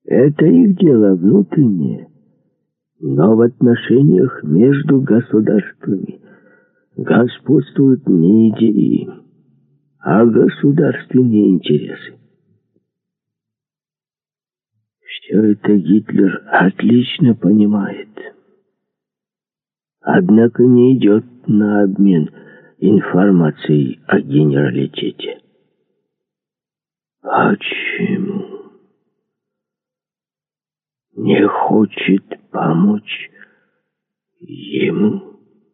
Это их дело внутреннее. Но в отношениях между государствами господствуют не идеи, а государственные интересы. Все это Гитлер отлично понимает. Однако не идет на обмен информацией о генералитете. Почему? Не хочет помочь ему?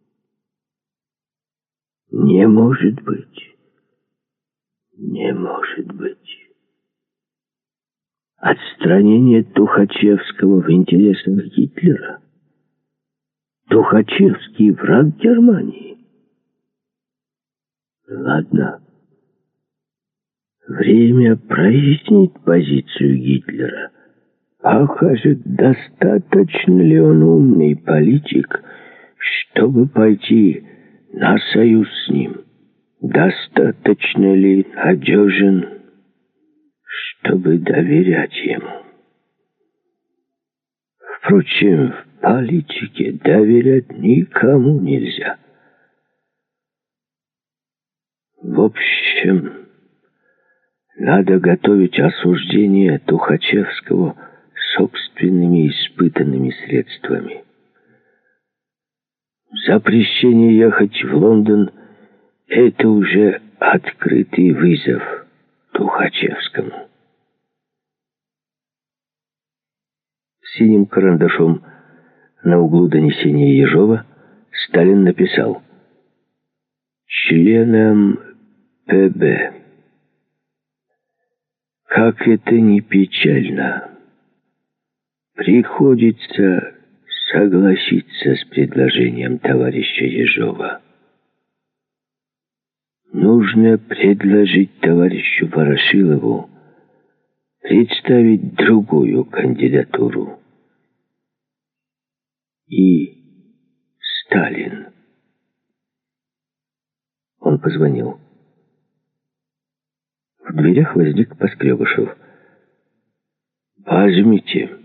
Не может быть. Не может быть. Отстранение Тухачевского в интересах Гитлера. Тухачевский враг Германии. Ладно. Время прояснить позицию Гитлера. Покажет, достаточно ли он умный политик, чтобы пойти на союз с ним. Достаточно ли надежен, чтобы доверять ему. Впрочем, в политике доверять никому нельзя. В общем, надо готовить осуждение Тухачевского собственными испытанными средствами. Запрещение ехать в Лондон — это уже открытый вызов Тухачевскому. Синим карандашом на углу донесения Ежова Сталин написал: «Членам ПБ. Как это ни печально, приходится согласиться с предложением товарища Ежова. Нужно предложить товарищу Ворошилову представить другую кандидатуру. И Сталин». Он позвонил. В дверях возник Поскребышев. «Возьмите».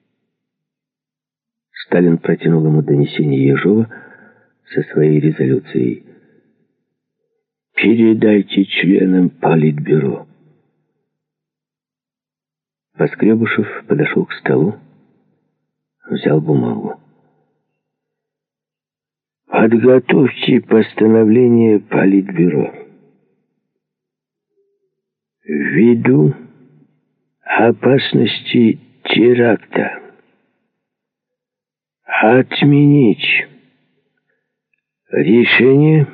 Сталин протянул ему донесение Ежова со своей резолюцией. «Передайте членам Политбюро». Поскребышев подошел к столу, взял бумагу. «Подготовьте постановление Политбюро. Ввиду опасности теракта отменить решение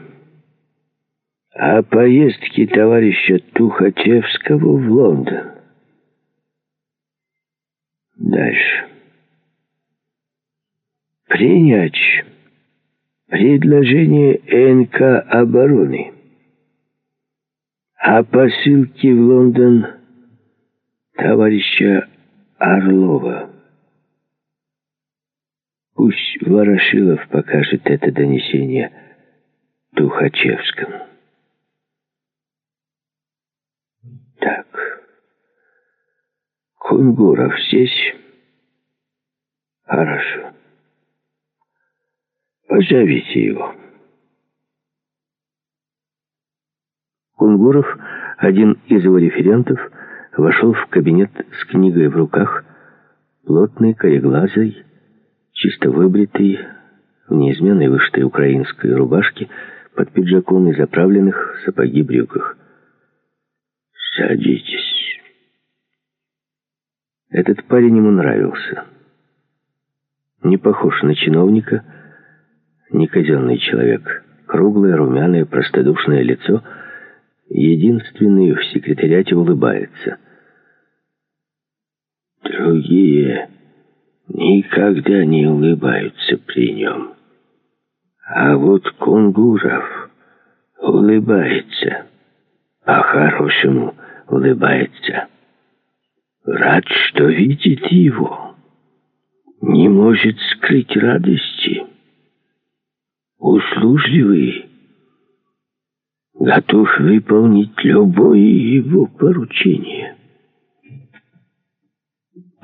о поездке товарища Тухачевского в Лондон. Дальше. Принять предложение НК обороны о посылке в Лондон товарища Орлова. Пусть Ворошилов покажет это донесение Тухачевскому. Так. Кунгуров здесь? Хорошо. Позовите его. Кунгуров, один из его референтов, вошел в кабинет с книгой в руках, плотный, кореглазый, чисто выбритый, в неизменной вышитой украинской рубашке, под пиджаком и заправленных в сапоги брюках. «Садитесь». Этот парень ему нравился. Не похож на чиновника, не казенный человек. Круглое, румяное, простодушное лицо. Единственный в секретариате улыбается. Другие никогда не улыбаются при нем. А вот Кунгуров улыбается. По-хорошему улыбается. Рад, что видит его. Не может скрыть радости. Услужливый. Готов выполнить любое его поручение.